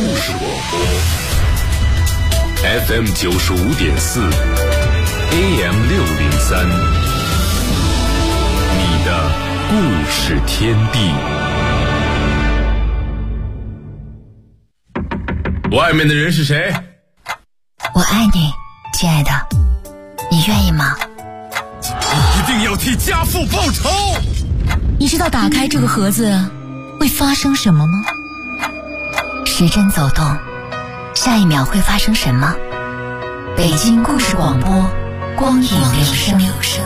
故事广播 FM 95.4 AM 603，你的故事天地。外面的人是谁？ 我爱你，亲爱的，你愿意吗？ 一定要替家父报仇。 你知道打开这个盒子会发生什么吗？时针走动，下一秒会发生什么？北京故事广播，光影留声。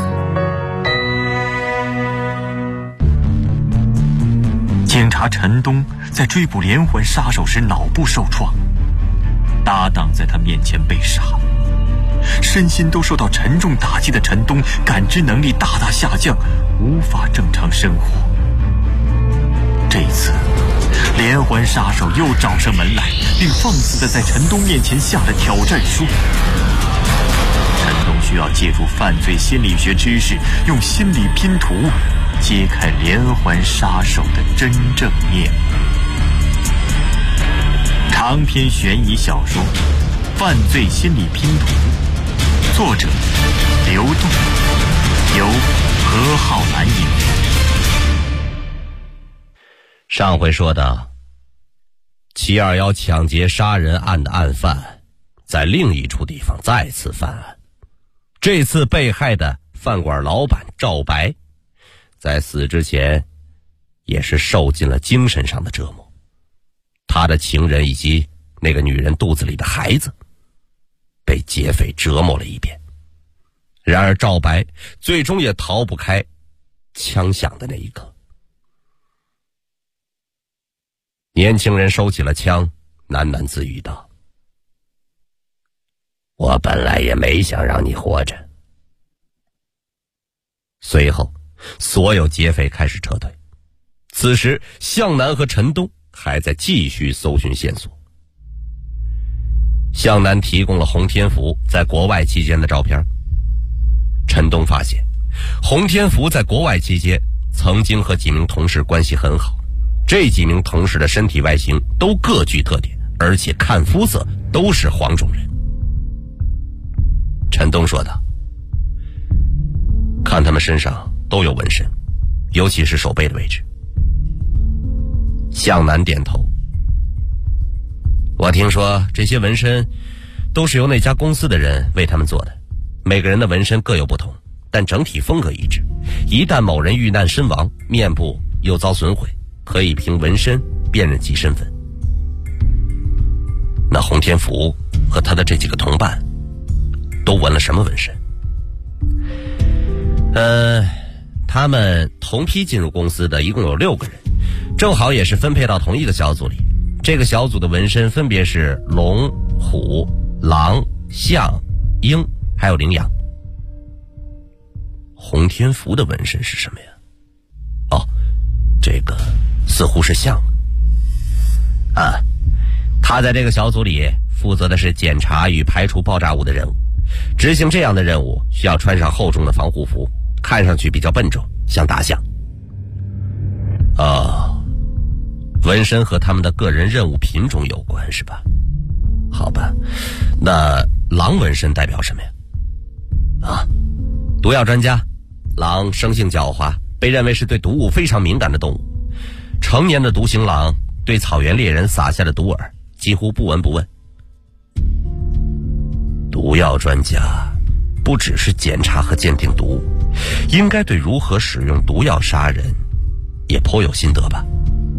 警察陈东在追捕连环杀手时脑部受创，搭档在他面前被杀，身心都受到沉重打击的陈东感知能力大大下降，无法正常生活。这次连环杀手又找上门来，并放肆地在陈东面前下了挑战书。陈东需要借助犯罪心理学知识，用心理拼图揭开连环杀手的真正面目。长篇悬疑小说《犯罪心理拼图》，作者刘栋，由何浩南演播。 上回说到，721抢劫杀人案的案犯在另一处地方再次犯案。这次被害的饭馆老板赵白，在死之前也是受尽了精神上的折磨。他的情人以及那个女人肚子里的孩子被劫匪折磨了一遍。然而赵白最终也逃不开枪响的那一刻。年轻人收起了枪，喃喃自语道：我本来也没想让你活着。随后所有劫匪开始撤退。此时向南和陈东还在继续搜寻线索。向南提供了洪天福在国外期间的照片。陈东发现洪天福在国外期间曾经和几名同事关系很好，这几名同事的身体外形都各具特点，而且看肤色都是黄种人。陈东说道：看他们身上都有纹身，尤其是手背的位置。向南点头：我听说这些纹身都是由那家公司的人为他们做的，每个人的纹身各有不同，但整体风格一致。一旦某人遇难身亡，面部又遭损毁，可以凭纹身辨认其身份。那洪天福和他的这几个同伴都纹了什么纹身？他们同批进入公司的一共有6个人，正好也是分配到同一个小组里。这个小组的纹身分别是龙、虎、狼、象、鹰还有羚羊。洪天福的纹身是什么呀？哦，这个似乎是象啊。他在这个小组里负责的是检查与排除爆炸物的任务。执行这样的任务需要穿上厚重的防护服，看上去比较笨重，像大象。纹身和他们的个人任务品种有关是吧？好吧，那狼纹身代表什么呀？毒药专家。狼生性狡猾，被认为是对毒物非常敏感的动物。成年的独行狼对草原猎人撒下的毒饵几乎不闻不问。毒药专家不只是检查和鉴定毒物，应该对如何使用毒药杀人也颇有心得吧？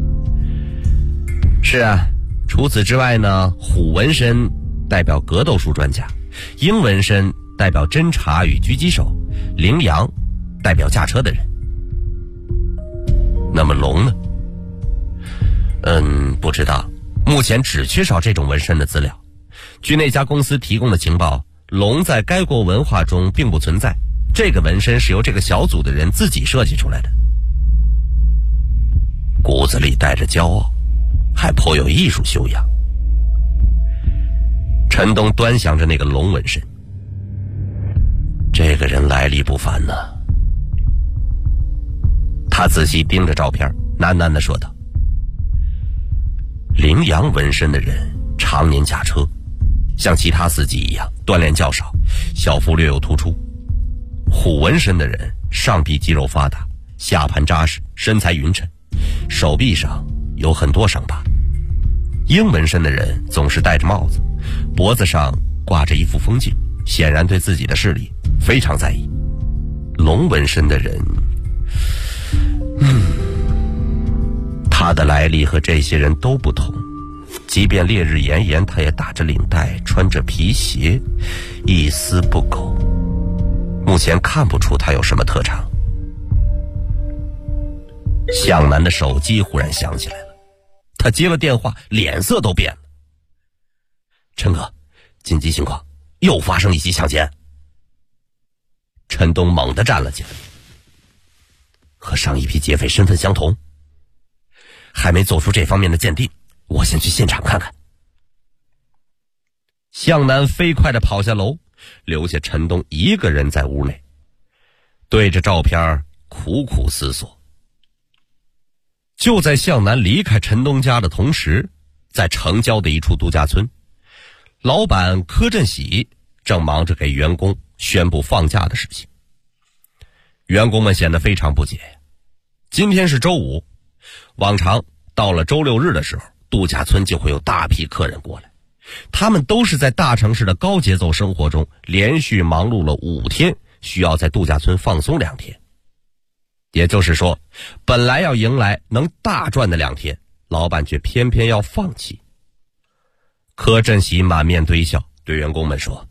是啊，除此之外呢，虎纹身代表格斗术专家，鹰纹身代表侦查与狙击手，羚羊代表驾车的人。那么龙呢？不知道，目前只缺少这种纹身的资料。据那家公司提供的情报，龙在该国文化中并不存在，这个纹身是由这个小组的人自己设计出来的。骨子里带着骄傲，还颇有艺术修养。陈东端详着那个龙纹身，这个人来历不凡呢。他仔细盯着照片，喃喃地说道： 羚羊纹身的人常年驾车，像其他司机一样锻炼较少，小腹略有突出。虎纹身的人上臂肌肉发达，下盘扎实，身材匀称，手臂上有很多伤疤。鹰纹身的人总是戴着帽子，脖子上挂着一副风镜，显然对自己的视力非常在意。龙纹身的人，他的来历和这些人都不同，即便烈日炎炎，他也打着领带，穿着皮鞋，一丝不苟。目前看不出他有什么特长。向南的手机忽然响起来了，他接了电话，脸色都变了。陈哥，紧急情况，又发生一起抢劫。陈东猛地站了起来，和上一批劫匪身份相同，还没做出这方面的鉴定，我先去现场看看。向南飞快地跑下楼，留下陈东一个人在屋内，对着照片苦苦思索。就在向南离开陈东家的同时，在城郊的一处度假村，老板柯振喜正忙着给员工宣布放假的事情。员工们显得非常不解。今天是周五，往常到了周六日的时候，度假村就会有大批客人过来，他们都是在大城市的高节奏生活中连续忙碌了5天，需要在度假村放松2天。也就是说，本来要迎来能大赚的2天，老板却偏偏要放弃。柯振喜满面堆笑，对员工们说：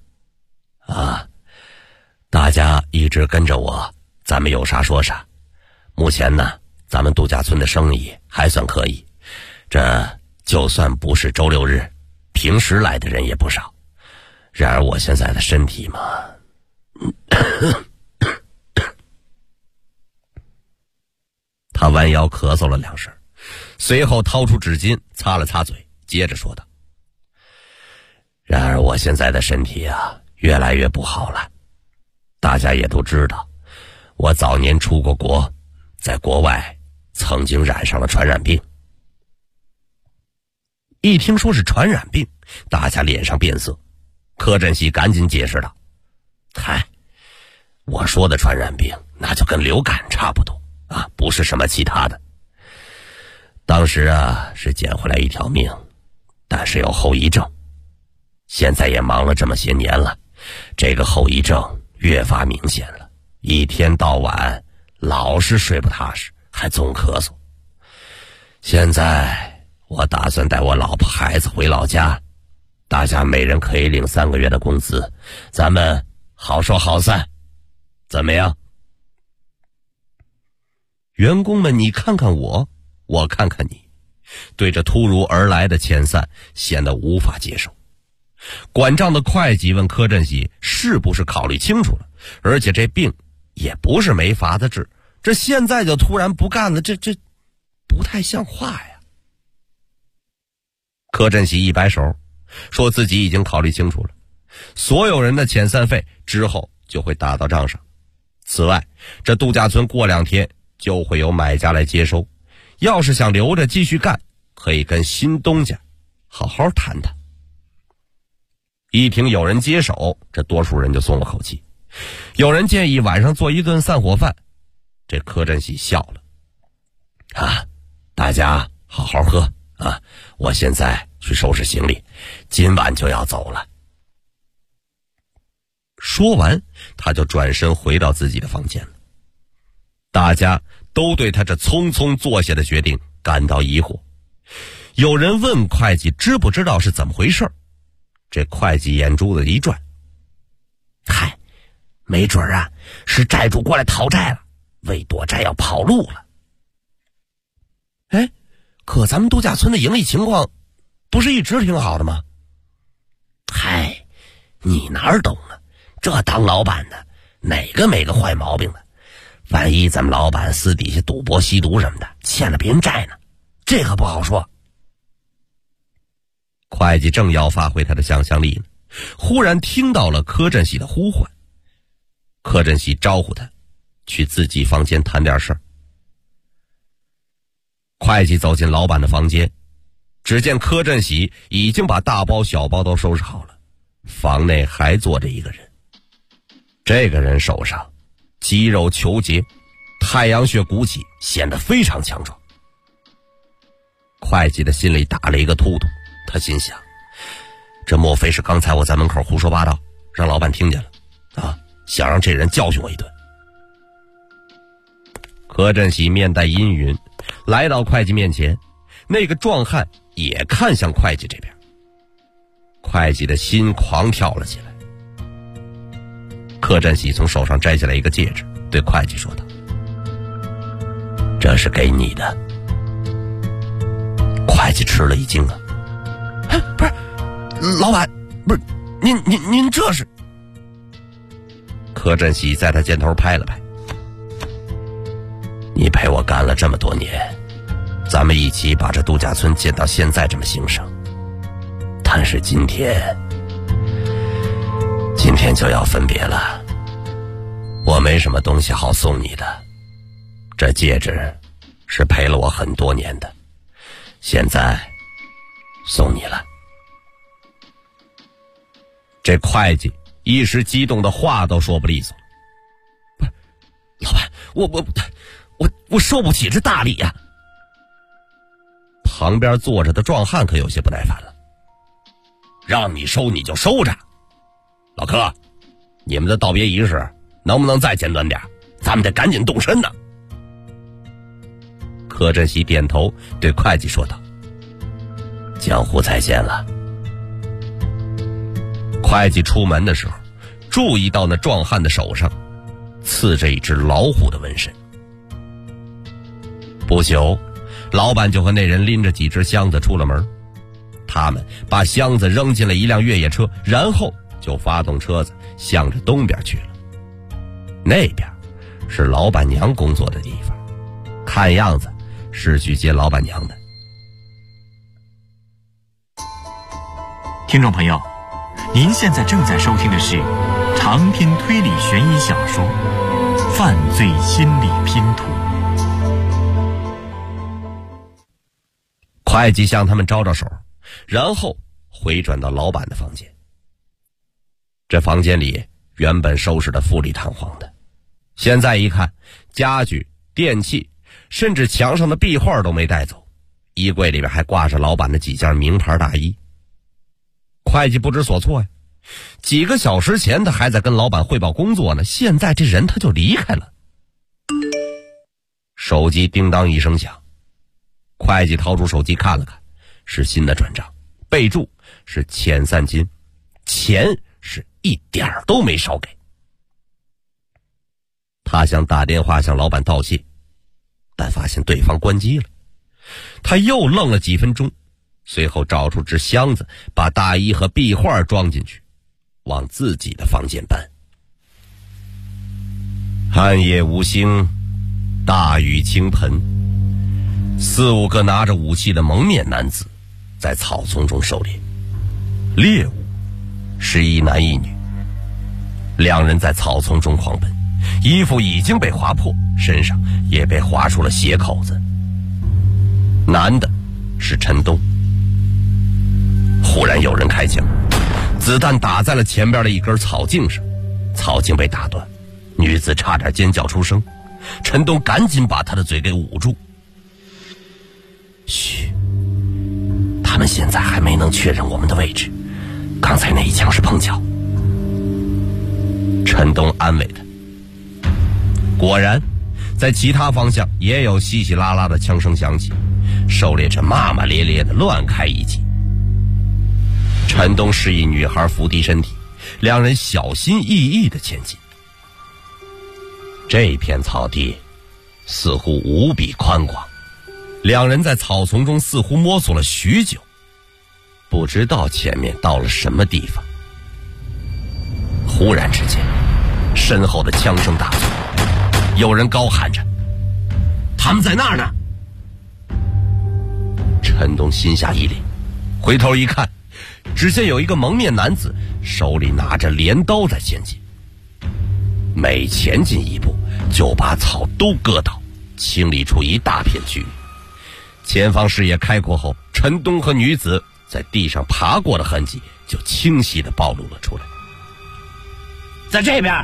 大家一直跟着我，咱们有啥说啥。目前呢，咱们度假村的生意还算可以，这就算不是周六日，平时来的人也不少。然而我现在的身体嘛，他弯腰咳嗽了2声，随后掏出纸巾擦了擦嘴，接着说道：然而我现在的身体啊，越来越不好了。大家也都知道，我早年出过国，在国外曾经染上了传染病。一听说是传染病，大家脸上变色。柯振喜赶紧解释道：我说的传染病那就跟流感差不多啊，不是什么其他的。当时啊是捡回来一条命，但是有后遗症。现在也忙了这么些年了，这个后遗症越发明显了，一天到晚老是睡不踏实，还总咳嗽。现在我打算带我老婆孩子回老家，大家每人可以领3个月的工资，咱们好说好散，怎么样？员工们你看看我，我看看你，对着突如而来的遣散显得无法接受。管账的会计问柯振喜是不是考虑清楚了，而且这病也不是没法子治，这现在就突然不干了，这不太像话呀。柯振喜一摆手，说自己已经考虑清楚了，所有人的遣散费之后就会打到账上。此外，这度假村过2天就会有买家来接收，要是想留着继续干，可以跟新东家好好谈谈。一听有人接手，这多数人就松了口气。有人建议晚上做一顿散伙饭，这柯振喜笑了：大家好好喝啊，我现在去收拾行李，今晚就要走了。说完，他就转身回到自己的房间了。大家都对他这匆匆做下的决定感到疑惑。有人问会计知不知道是怎么回事，这会计眼珠子一转：没准啊，是债主过来讨债了，为躲债要跑路了。可咱们度假村的盈利情况不是一直挺好的吗？你哪儿懂啊，这当老板的哪个没个坏毛病的，万一咱们老板私底下赌博吸毒什么的，欠了别人债呢，这可不好说。会计正要发挥他的想象力呢，忽然听到了柯振喜的呼唤。柯振喜招呼他去自己房间谈点事儿。会计走进老板的房间， 只见柯振喜已经把大包小包都收拾好了，房内还坐着一个人。这个人手上肌肉虬结，太阳穴鼓起，显得非常强壮。会计的心里打了一个突突，他心想，这莫非是刚才我在门口胡说八道，让老板听见了啊？想让这人教训我一顿。柯振喜面带阴云来到会计面前，那个壮汉也看向会计这边。会计的心狂跳了起来。柯振喜从手上摘下来一个戒指，对会计说道：“这是给你的。”会计吃了一惊啊！不是，老板，不是您这是？柯振喜在他肩头拍了拍：“你陪我干了这么多年，咱们一起把这度假村建到现在这么兴盛，但是今天就要分别了。我没什么东西好送你的，这戒指是陪了我很多年的，现在送你了。”这会计一时激动的话都说不利索。不是，老板，我受不起这大礼呀！旁边坐着的壮汉可有些不耐烦了：“让你收你就收着，老柯，你们的道别仪式能不能再简短点？咱们得赶紧动身呢。”柯振喜点头对会计说道：“江湖再见了。”会计出门的时候，注意到那壮汉的手上刺着一只老虎的纹身。不久，老板就和那人拎着几只箱子出了门。他们把箱子扔进了一辆越野车，然后就发动车子向着东边去了。那边是老板娘工作的地方，看样子是去接老板娘的。 听众朋友，您现在正在收听的是长篇推理悬疑小说《犯罪心理拼图》。 会计向他们招招手，然后回转到老板的房间。这房间里原本收拾得富丽堂皇的，现在一看，家具、电器，甚至墙上的壁画都没带走，衣柜里边还挂着老板的几件名牌大衣。会计不知所措呀，几个小时前他还在跟老板汇报工作呢，现在这人他就离开了。手机叮当一声响，会计掏出手机看了看，是新的转账，备注是遣散金，钱是一点儿都没少给。他想打电话向老板道谢，但发现对方关机了。他又愣了几分钟，随后找出只箱子，把大衣和壁画装进去，往自己的房间搬。暗夜无星，大雨倾盆，4、5个拿着武器的蒙面男子在草丛中狩猎，猎物是一男一女。两人在草丛中狂奔，衣服已经被划破，身上也被划出了血口子。男的是陈东。忽然有人开枪，子弹打在了前边的一根草茎上，草茎被打断，女子差点尖叫出声。陈东赶紧把她的嘴给捂住。嘘，他们现在还没能确认我们的位置，刚才那一枪是碰巧。陈东安慰他。果然，在其他方向也有稀稀拉拉的枪声响起，狩猎者骂骂咧咧的乱开一气。陈东示意女孩伏低身体，两人小心翼翼地前进。这片草地似乎无比宽广，两人在草丛中似乎摸索了许久，不知道前面到了什么地方。忽然之间，身后的枪声大作，有人高喊着：“他们在那儿呢！”陈东心下一凛，回头一看，只见有一个蒙面男子手里拿着镰刀在前进，每前进一步就把草都割倒，清理出一大片区域。 前方视野开阔后，陈东和女子在地上爬过的痕迹就清晰地暴露了出来。 在这边。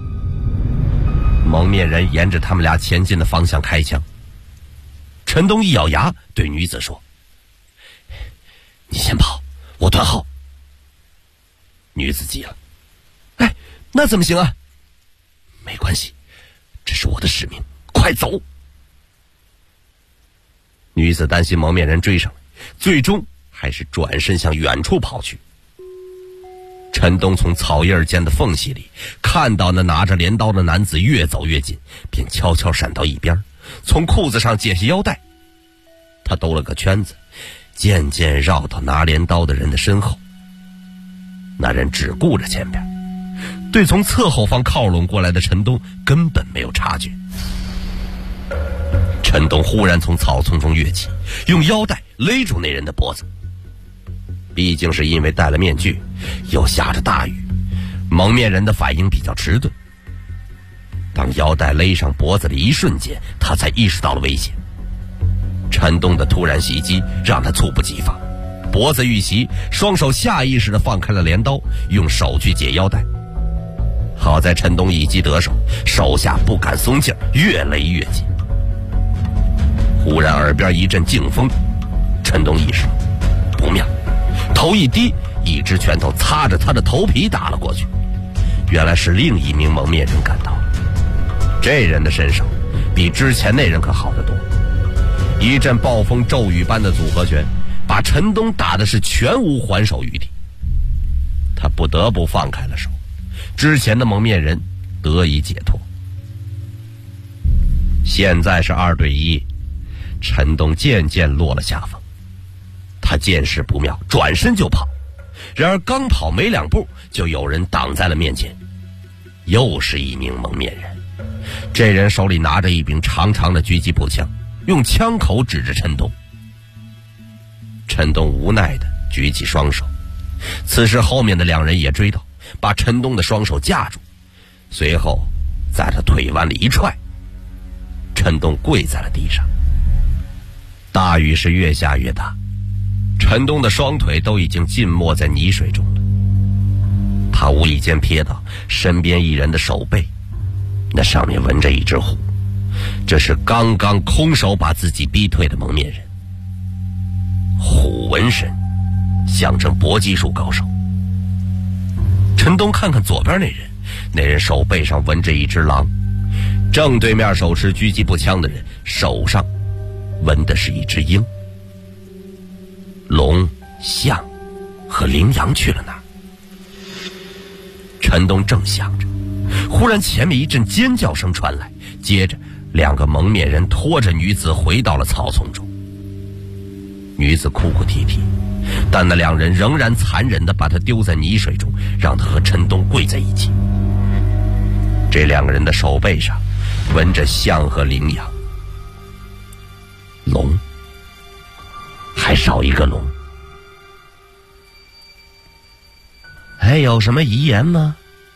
蒙面人沿着他们俩前进的方向开枪。陈东一咬牙对女子说：“你先跑，我断后。”女子急了：“哎，那怎么行啊？”“没关系，这是我的使命，快走。”女子担心蒙面人追上来，最终还是转身向远处跑去。陈东从草叶间的缝隙里看到那拿着镰刀的男子越走越近，便悄悄闪到一边，从裤子上解下腰带。他兜了个圈子，渐渐绕到拿镰刀的人的身后。那人只顾着前边，对从侧后方靠拢过来的陈东根本没有察觉。陈东忽然从草丛中跃起，用腰带勒住那人的脖子。毕竟是因为戴了面具，又下着大雨，蒙面人的反应比较迟钝。当腰带勒上脖子的一瞬间，他才意识到了危险。陈东的突然袭击让他猝不及防，脖子遇袭，双手下意识地放开了镰刀，用手去解腰带。好在陈东一击得手，手下不敢松劲，越勒越紧。忽然耳边一阵劲风，陈东意识不妙，头一低，一只拳头擦着他的头皮打了过去。原来是另一名蒙面人赶到了。这人的身手比之前那人可好得多，一阵暴风骤雨般的组合拳把陈东打的是全无还手余地。他不得不放开了手，之前的蒙面人得以解脱。现在是2对1，陈东渐渐落了下风。他见势不妙，转身就跑，然而刚跑没2步，就有人挡在了面前。又是一名蒙面人，这人手里拿着一柄长长的狙击步枪，用枪口指着陈东。陈东无奈地举起双手，此时后面的2人也追到，把陈东的双手架住，随后在他腿弯里一踹，陈东跪在了地上。大雨是越下越大，陈东的双腿都已经浸没在泥水中了。他无意间瞥到身边一人的手背，那上面纹着一只虎，这是刚刚空手把自己逼退的蒙面人。虎纹身象征搏击术高手。陈东看看左边那人，那人手背上纹着一只狼，正对面手持狙击步枪的人手上纹的是一只鹰。龙、象和羚羊去了哪儿？陈东正想着，忽然前面一阵尖叫声传来，接着2个蒙面人拖着女子回到了草丛中。女子哭哭啼啼，但那2人仍然残忍地把她丢在泥水中，让她和陈东跪在一起。这2个人的手背上纹着象和羚羊，龙还少一个龙。还有什么遗言吗？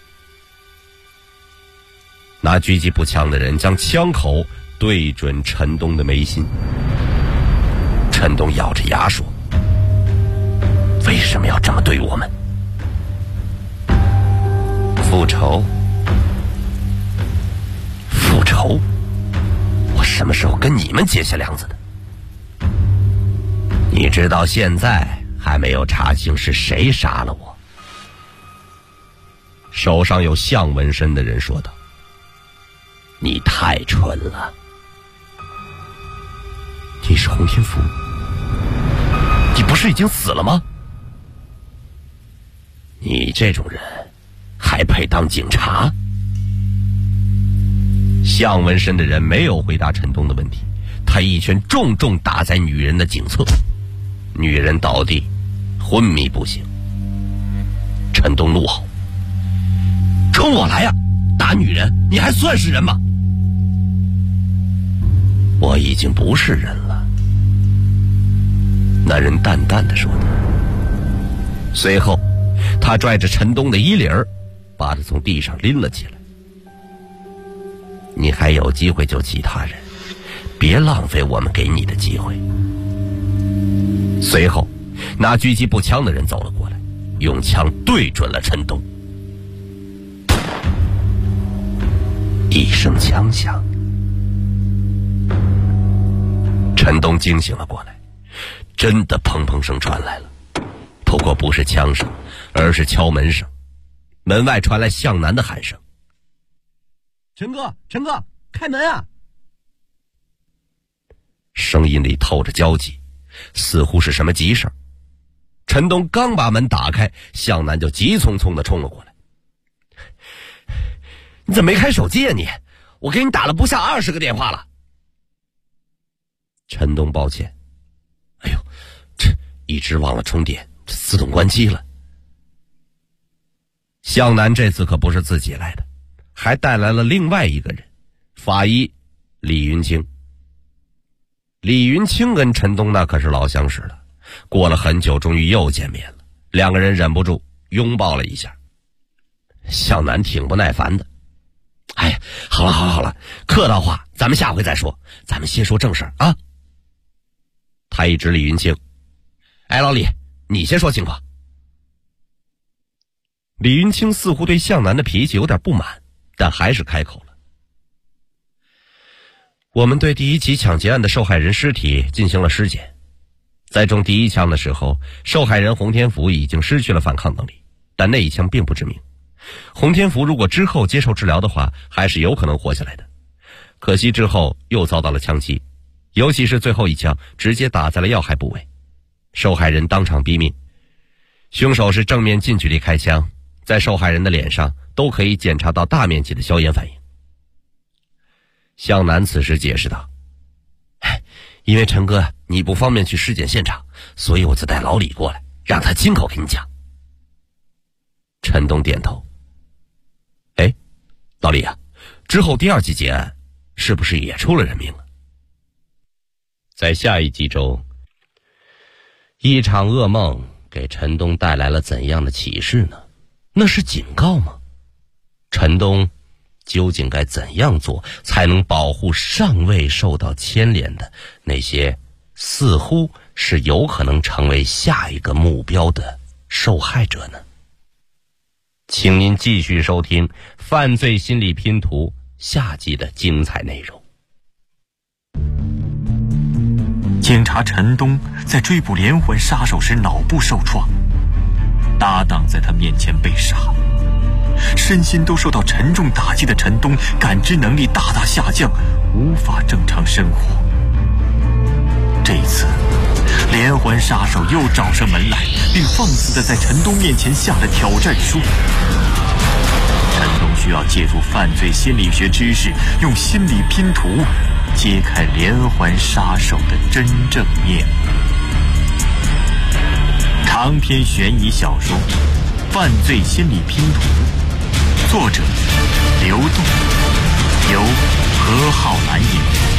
拿狙击步枪的人将枪口对准陈东的眉心。陈东咬着牙说：“为什么要这么对我们？复仇？复仇？我什么时候跟你们结下梁子的？你知道现在还没有查清是谁杀了我。”手上有象纹身的人说道：“你太蠢了。你是洪天福，你不是已经死了吗？你这种人还配当警察？”象纹身的人没有回答陈东的问题，他一拳重重打在女人的颈侧，女人倒地昏迷不醒。陈东怒吼：“冲我来呀！打女人，你还算是人吗？”“我已经不是人了。”那人淡淡的说道。随后他拽着陈东的衣领，把他从地上拎了起来。“你还有机会救其他人，别浪费我们给你的机会。” 随后拿狙击步枪的人走了过来，用枪对准了陈东。一声枪响，陈东惊醒了过来，真的砰砰声传来了，不过不是枪声，而是敲门声。门外传来向南的喊声：“陈哥，陈哥，开门啊！”声音里透着焦急，似乎是什么急事儿。陈东刚把门打开，向南就急匆匆地冲了过来。你怎么没开手机啊你？我给你打了不下20个电话了。陈东抱歉，哎呦，这一直忘了充电，这自动关机了。向南这次可不是自己来的，还带来了另外一个人，法医李云清。李云清跟陈东那可是老相识了，过了很久终于又见面了，两个人忍不住拥抱了一下。向南挺不耐烦的，哎呀，好了好了，客套话咱们下回再说，咱们先说正事啊。他一指李云清，哎，老李，你先说情况。李云清似乎对向南的脾气有点不满，但还是开口了。我们对第一起抢劫案的受害人尸体进行了尸检，在中第一枪的时候，受害人洪天福已经失去了反抗能力，但那一枪并不致命。洪天福如果之后接受治疗的话，还是有可能活下来的。可惜之后又遭到了枪击，尤其是最后一枪直接打在了要害部位，受害人当场毙命。凶手是正面近距离开枪，在受害人的脸上都可以检查到大面积的硝烟反应。向南此时解释道：“因为陈哥你不方便去尸检现场，所以我就带老李过来，让他亲口给你讲。”陈东点头：“哎，老李啊，之后第2起劫案是不是也出了人命了？”在下一集中，一场噩梦给陈东带来了怎样的启示呢？那是警告吗？陈东究竟该怎样做才能保护尚未受到牵连的那些似乎是有可能成为下一个目标的受害者呢？请您继续收听《犯罪心理拼图》下集的精彩内容。 警察陈东在追捕连环杀手时脑部受创，搭档在他面前被杀，身心都受到沉重打击的陈东感知能力大大下降，无法正常生活。这一次连环杀手又找上门来，并放肆地在陈东面前下了挑战书。陈东需要借助犯罪心理学知识，用心理拼图揭开连环杀手的真正面目。长篇悬疑小说《犯罪心理拼图》，作者刘栋，由何浩然演播。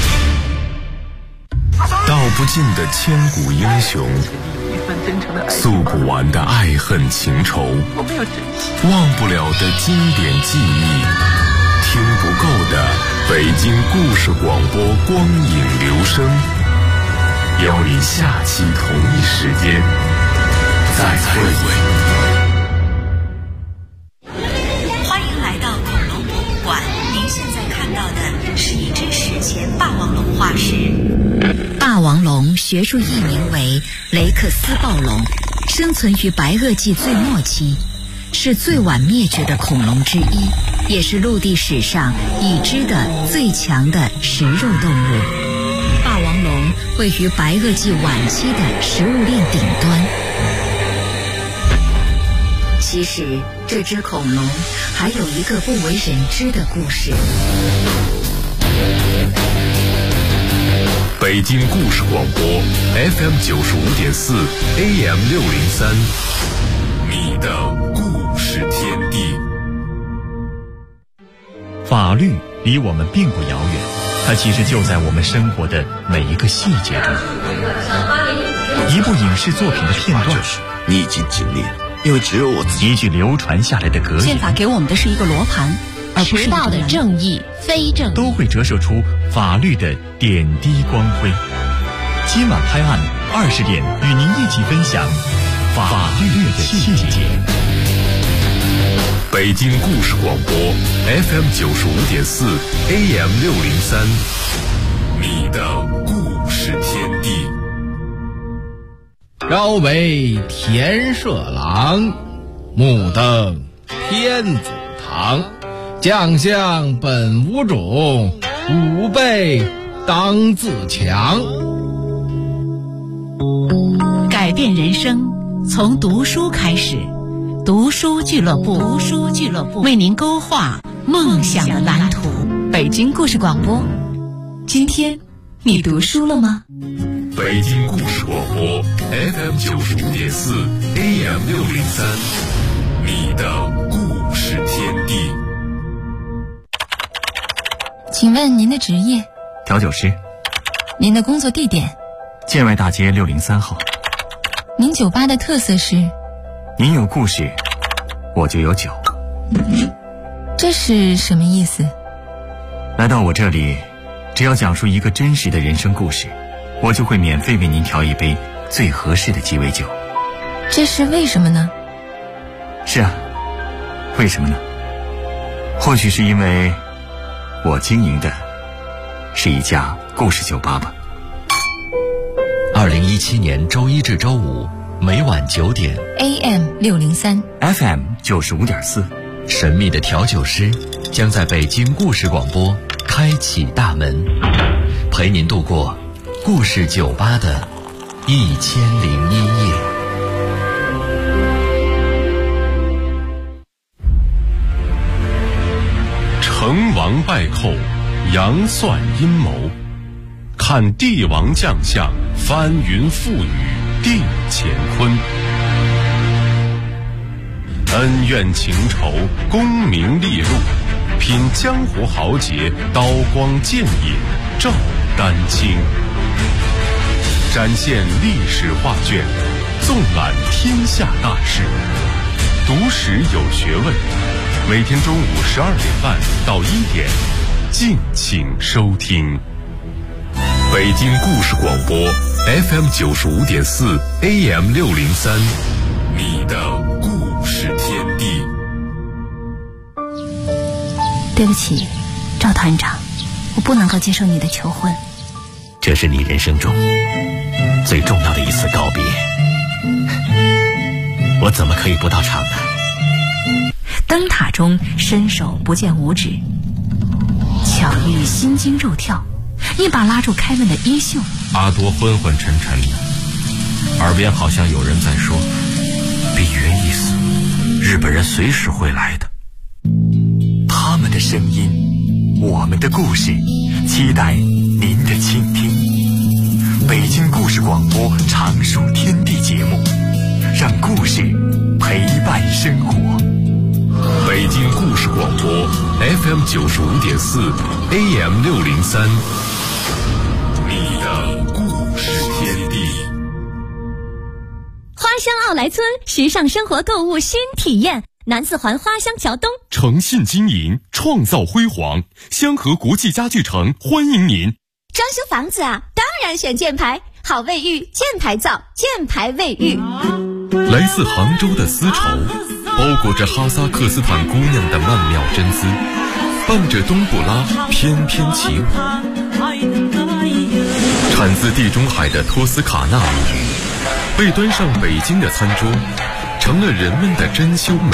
道不尽的千古英雄，诉不完的爱恨情仇，忘不了的经典记忆，听不够的北京故事广播光影留声。邀你下期同一时间再会。 欢迎来到恐龙博物馆，您现在看到的是一只史前霸王龙化石。霸王龙学术译名为雷克斯暴龙，生存于白垩纪最末期，是最晚灭绝的恐龙之一，也是陆地史上已知的最强的食肉动物。霸王龙位于白垩纪晚期的食物链顶端。其实这只恐龙还有一个不为人知的故事。 北京故事广播 FM 95.4 AM 603，你的故事天地。 法律离我们并不遥远，它其实就在我们生活的每一个细节中。一部影视作品的片段， 你已经尽力了，因为只有我自己。 一句流传下来的格言， 宪法给我们的是一个罗盘，而不是迟到的正义、非正义， 都会折射出法律的点滴光辉。 今晚拍案20点，与您一起分享法律的细节。 北京故事广播 FM 95.4 AM 603，你的故事天地。 朝为田舍郎，暮登天子堂。将相本无种，吾辈当自强。 改变人生从读书开始，读书俱乐部为您勾画梦想的蓝图。 北京故事广播，今天你读书了吗？ 北京故事广播 FM 95.4 AM 603，你的故事天地。 请问您的职业？ 调酒师。 您的工作地点？ 建外大街603号。 您酒吧的特色是？ 您有故事，我就有酒。 这是什么意思？ 来到我这里，只要讲述一个真实的人生故事，我就会免费为您调一杯最合适的鸡尾酒。 这是为什么呢？ 是啊，为什么呢？或许是因为我经营的是一家故事酒吧吧。 2017年周一至周五每晚9点 AM 603 FM 95.4， 神秘的调酒师将在北京故事广播开启大门，陪您度过故事酒吧的1001夜。 成王败寇，杨算阴谋，看帝王将相，翻云覆雨定乾坤。恩怨情仇，功名利禄，品江湖豪杰，刀光剑影照丹青。展现历史画卷，纵览天下大事，读史有学问。每天中午12点半到1点，敬请收听。北京故事广播 FM 95.4 AM 603，你的故事天地。 对不起，赵团长，我不能够接受你的求婚。 这是你人生中最重要的一次告别，我怎么可以不到场呢？ 灯塔中伸手不见五指，巧遇心惊肉跳，一把拉住凯文的衣袖。 阿多昏昏沉沉的，耳边好像有人在说：比约一死，日本人随时会来的。 他们的声音，我们的故事，期待您的倾听。北京故事广播常数天地节目，让故事陪伴生活。 北京故事广播 FM 95.4 AM 603，你的故事天地。 花乡奥莱村时尚生活购物新体验，南四环花乡桥东， 诚信经营，创造辉煌，香河国际家具城欢迎您。 装修房子啊，当然选箭牌，好卫浴，箭牌造，箭牌卫浴。 来自杭州的丝绸，包裹着哈萨克斯坦姑娘的曼妙真姿，伴着冬不拉翩翩起舞。产自地中海的托斯卡纳米，被端上北京的餐桌，成了人们的珍馐美。